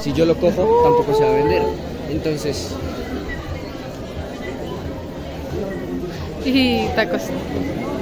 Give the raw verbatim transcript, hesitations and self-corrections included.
Si yo lo cojo, tampoco se va a vender. Entonces, Y tacos.